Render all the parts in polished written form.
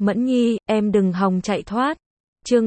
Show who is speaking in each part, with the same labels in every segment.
Speaker 1: Mẫn Nhi, em đừng hòng chạy thoát. Chương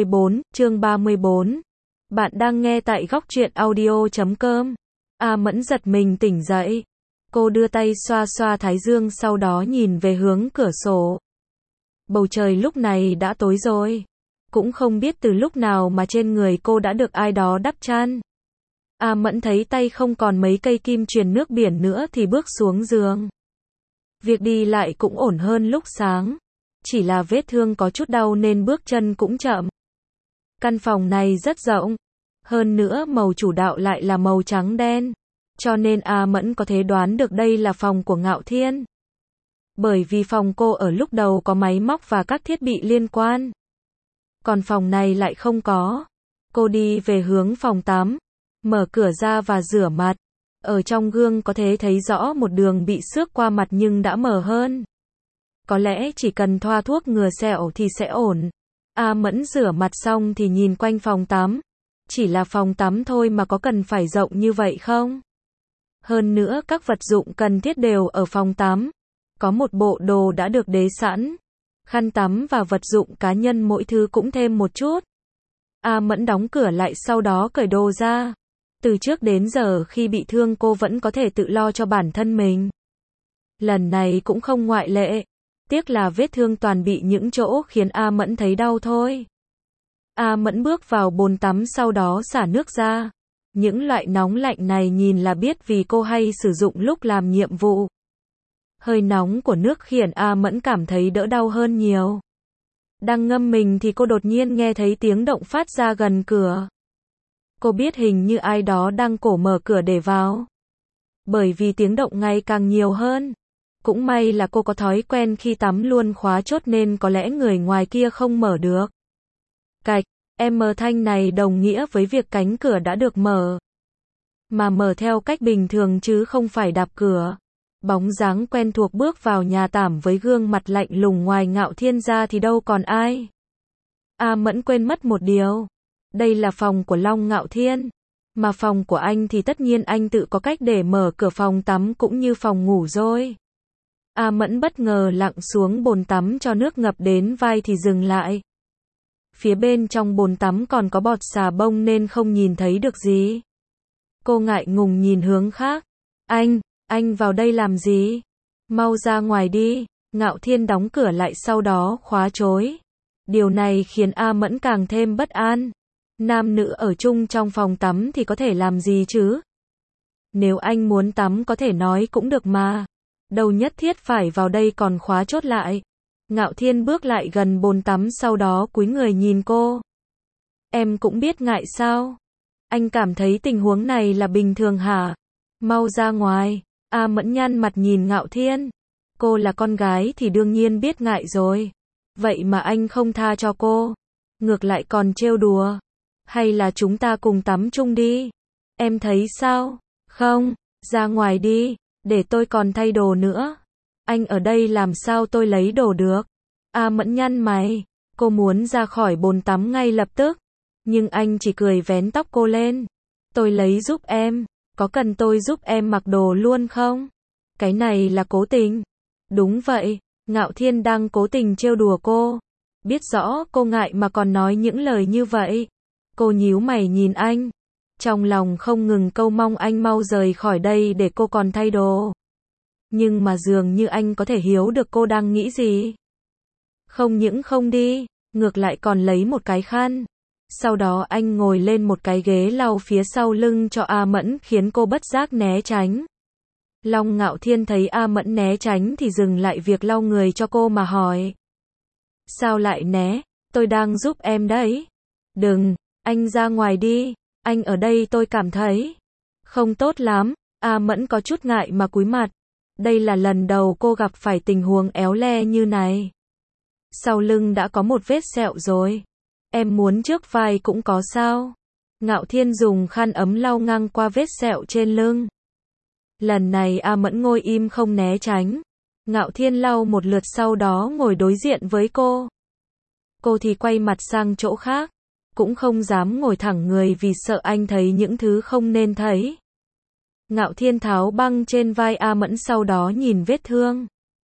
Speaker 1: 34. Bạn đang nghe tại góc truyện audio.com. Mẫn giật mình tỉnh dậy. Cô đưa tay xoa xoa thái dương sau đó nhìn về hướng cửa sổ. Bầu trời lúc này đã tối rồi. Cũng không biết từ lúc nào mà trên người cô đã được ai đó đắp chăn. Mẫn thấy tay không còn mấy cây kim truyền nước biển nữa thì bước xuống giường. Việc đi lại cũng ổn hơn lúc sáng. Chỉ là vết thương có chút đau nên bước chân cũng chậm. Căn phòng này rất rộng. Hơn nữa màu chủ đạo lại là màu trắng đen. Cho nên Mẫn có thể đoán được đây là phòng của Ngạo Thiên. Bởi vì phòng cô ở lúc đầu có máy móc và các thiết bị liên quan. Còn phòng này lại không có. Cô đi về hướng phòng tắm. Mở cửa ra và rửa mặt. Ở trong gương có thể thấy rõ một đường bị xước qua mặt nhưng đã mờ hơn. Có lẽ chỉ cần thoa thuốc ngừa sẹo thì sẽ ổn. Mẫn rửa mặt xong thì nhìn quanh phòng tắm. Chỉ là phòng tắm thôi mà có cần phải rộng như vậy không? Hơn nữa các vật dụng cần thiết đều ở phòng tắm. Có một bộ đồ đã được đế sẵn. Khăn tắm và vật dụng cá nhân mỗi thứ cũng thêm một chút. Mẫn đóng cửa lại sau đó cởi đồ ra. Từ trước đến giờ khi bị thương cô vẫn có thể tự lo cho bản thân mình. Lần này cũng không ngoại lệ. Tiếc là vết thương toàn bị những chỗ khiến Mẫn thấy đau thôi. Mẫn bước vào bồn tắm sau đó xả nước ra. Những loại nóng lạnh này nhìn là biết vì cô hay sử dụng lúc làm nhiệm vụ. Hơi nóng của nước khiến Mẫn cảm thấy đỡ đau hơn nhiều. Đang ngâm mình thì cô đột nhiên nghe thấy tiếng động phát ra gần cửa. Cô biết hình như ai đó đang cố mở cửa để vào. Bởi vì tiếng động ngày càng nhiều hơn. Cũng may là cô có thói quen khi tắm luôn khóa chốt nên có lẽ người ngoài kia không mở được. Cạch, thanh này đồng nghĩa với việc cánh cửa đã được mở. Mà mở theo cách bình thường chứ không phải đạp cửa. Bóng dáng quen thuộc bước vào nhà tạm với gương mặt lạnh lùng ngoài Ngạo Thiên ra thì đâu còn ai. Mẫn quên mất một điều. Đây là phòng của Long Ngạo Thiên. Mà phòng của anh thì tất nhiên anh tự có cách để mở cửa phòng tắm cũng như phòng ngủ rồi. Mẫn bất ngờ lặn xuống bồn tắm cho nước ngập đến vai thì dừng lại. Phía bên trong bồn tắm còn có bọt xà bông nên không nhìn thấy được gì. Cô ngại ngùng nhìn hướng khác. Anh vào đây làm gì? Mau ra ngoài đi. Ngạo Thiên đóng cửa lại sau đó khóa chối. Điều này khiến Mẫn càng thêm bất an. Nam nữ ở chung trong phòng tắm thì có thể làm gì chứ? Nếu anh muốn tắm có thể nói cũng được mà. Đâu nhất thiết phải vào đây còn khóa chốt lại. Ngạo Thiên bước lại gần bồn tắm sau đó cúi người nhìn cô. Em cũng biết ngại sao? Anh cảm thấy tình huống này là bình thường hả? Mau ra ngoài. Mẫn nhăn mặt nhìn Ngạo Thiên. Cô là con gái thì đương nhiên biết ngại rồi. Vậy mà anh không tha cho cô. Ngược lại còn trêu đùa. Hay là chúng ta cùng tắm chung đi? Em thấy sao? Không, ra ngoài đi. Để tôi còn thay đồ nữa. Anh ở đây làm sao tôi lấy đồ được? Mẫn nhăn mày. Cô muốn ra khỏi bồn tắm ngay lập tức. Nhưng anh chỉ cười vén tóc cô lên. Tôi lấy giúp em. Có cần tôi giúp em mặc đồ luôn không? Cái này là cố tình. Đúng vậy. Ngạo Thiên đang cố tình trêu đùa cô. Biết rõ cô ngại mà còn nói những lời như vậy. Cô nhíu mày nhìn anh. Trong lòng không ngừng câu mong anh mau rời khỏi đây để cô còn thay đồ. Nhưng mà dường như anh có thể hiểu được cô đang nghĩ gì. Không những không đi, ngược lại còn lấy một cái khăn. Sau đó anh ngồi lên một cái ghế lau phía sau lưng cho Mẫn khiến cô bất giác né tránh. Long Ngạo Thiên thấy Mẫn né tránh thì dừng lại việc lau người cho cô mà hỏi. Sao lại né? Tôi đang giúp em đấy. Đừng, anh ra ngoài đi. Anh ở đây tôi cảm thấy không tốt lắm. Mẫn có chút ngại mà cúi mặt. Đây là lần đầu cô gặp phải tình huống éo le như này. Sau lưng đã có một vết sẹo rồi. Em muốn trước vai cũng có sao? Ngạo Thiên dùng khăn ấm lau ngang qua vết sẹo trên lưng. Lần này Mẫn ngồi im không né tránh. Ngạo Thiên lau một lượt sau đó ngồi đối diện với cô. Cô thì quay mặt sang chỗ khác. Cũng không dám ngồi thẳng người vì sợ anh thấy những thứ không nên thấy. Ngạo Thiên tháo băng trên vai Mẫn sau đó nhìn vết thương.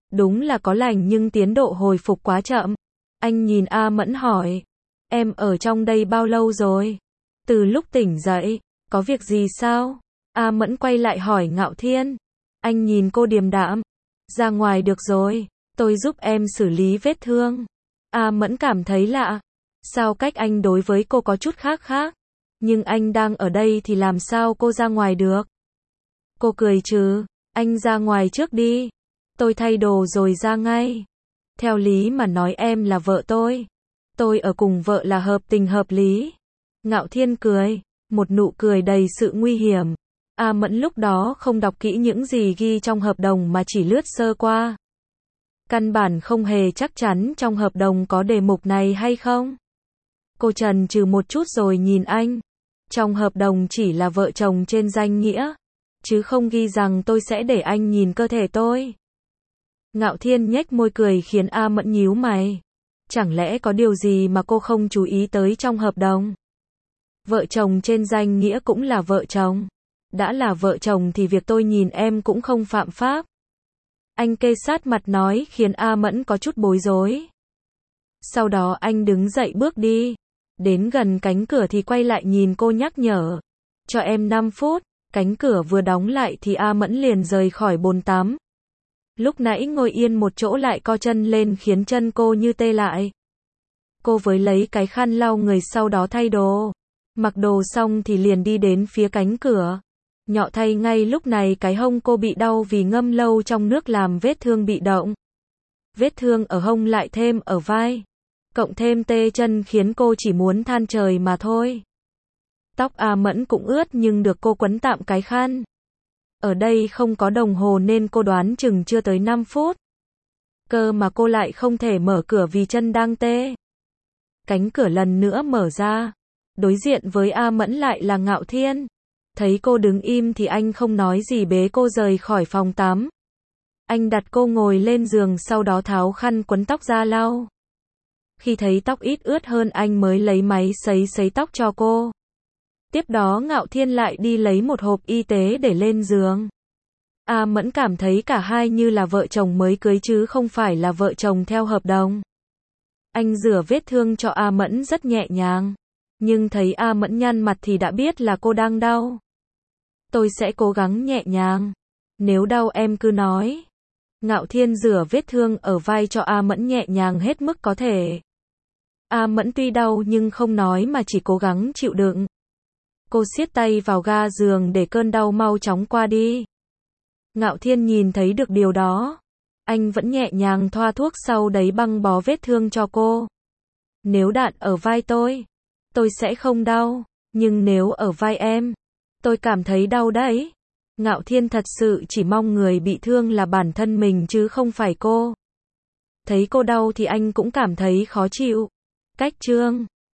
Speaker 1: Đúng là có lành nhưng tiến độ hồi phục quá chậm. Anh nhìn A Mẫn hỏi. Em ở trong đây bao lâu rồi? Từ lúc tỉnh dậy. Có việc gì sao? A Mẫn quay lại hỏi Ngạo Thiên. Anh nhìn cô điềm đạm. Ra ngoài được rồi. Tôi giúp em xử lý vết thương. A Mẫn cảm thấy lạ. Sao cách anh đối với cô có chút khác khác? Nhưng anh đang ở đây thì làm sao cô ra ngoài được? Cô cười trừ. Anh ra ngoài trước đi. Tôi thay đồ rồi ra ngay. Theo lý mà nói em là vợ tôi. Tôi ở cùng vợ là hợp tình hợp lý. Ngạo Thiên cười. Một nụ cười đầy sự nguy hiểm. A Mẫn lúc đó không đọc kỹ những gì ghi trong hợp đồng mà chỉ lướt sơ qua. Căn bản không hề chắc chắn trong hợp đồng có đề mục này hay không. Cô chần chừ một chút rồi nhìn anh. Trong hợp đồng chỉ là vợ chồng trên danh nghĩa, chứ không ghi rằng tôi sẽ để anh nhìn cơ thể tôi. Ngạo Thiên nhếch môi cười khiến A Mẫn nhíu mày. Chẳng lẽ có điều gì mà cô không chú ý tới trong hợp đồng? Vợ chồng trên danh nghĩa cũng là vợ chồng. Đã là vợ chồng thì việc tôi nhìn em cũng không phạm pháp. Anh kê sát mặt nói khiến A Mẫn có chút bối rối. Sau đó anh đứng dậy bước đi. Đến gần cánh cửa thì quay lại nhìn cô nhắc nhở. Cho em 5 phút. Cánh cửa vừa đóng lại thì A Mẫn liền rời khỏi bồn tắm. Lúc nãy ngồi yên một chỗ lại co chân lên khiến chân cô như tê lại. Cô với lấy cái khăn lau người sau đó thay đồ. Mặc đồ xong thì liền đi đến phía cánh cửa. Nhọ thay ngay lúc này cái hông cô bị đau vì ngâm lâu trong nước làm vết thương bị động. Vết thương ở hông lại thêm ở vai. Cộng thêm tê chân khiến cô chỉ muốn than trời mà thôi. Tóc A Mẫn cũng ướt nhưng được cô quấn tạm cái khăn. Ở đây không có đồng hồ nên cô đoán chừng chưa tới 5 phút. Cơ mà cô lại không thể mở cửa vì chân đang tê. Cánh cửa lần nữa mở ra. Đối diện với A Mẫn lại là Ngạo Thiên. Thấy cô đứng im thì anh không nói gì bế cô rời khỏi phòng tắm. Anh đặt cô ngồi lên giường sau đó tháo khăn quấn tóc ra lau. Khi thấy tóc ít ướt hơn anh mới lấy máy sấy tóc cho cô. Tiếp đó Ngạo Thiên lại đi lấy một hộp y tế để lên giường. A Mẫn cảm thấy cả hai như là vợ chồng mới cưới chứ không phải là vợ chồng theo hợp đồng. Anh rửa vết thương cho A Mẫn rất nhẹ nhàng. Nhưng thấy A Mẫn nhăn mặt thì đã biết là cô đang đau. Tôi sẽ cố gắng nhẹ nhàng. Nếu đau em cứ nói. Ngạo Thiên rửa vết thương ở vai cho A Mẫn nhẹ nhàng hết mức có thể. A Mẫn tuy đau nhưng không nói mà chỉ cố gắng chịu đựng. Cô siết tay vào ga giường để cơn đau mau chóng qua đi. Ngạo Thiên nhìn thấy được điều đó. Anh vẫn nhẹ nhàng thoa thuốc sau đấy băng bó vết thương cho cô. Nếu đạn ở vai tôi sẽ không đau. Nhưng nếu ở vai em, tôi cảm thấy đau đấy. Ngạo Thiên thật sự chỉ mong người bị thương là bản thân mình chứ không phải cô. Thấy cô đau thì anh cũng cảm thấy khó chịu. Cách chương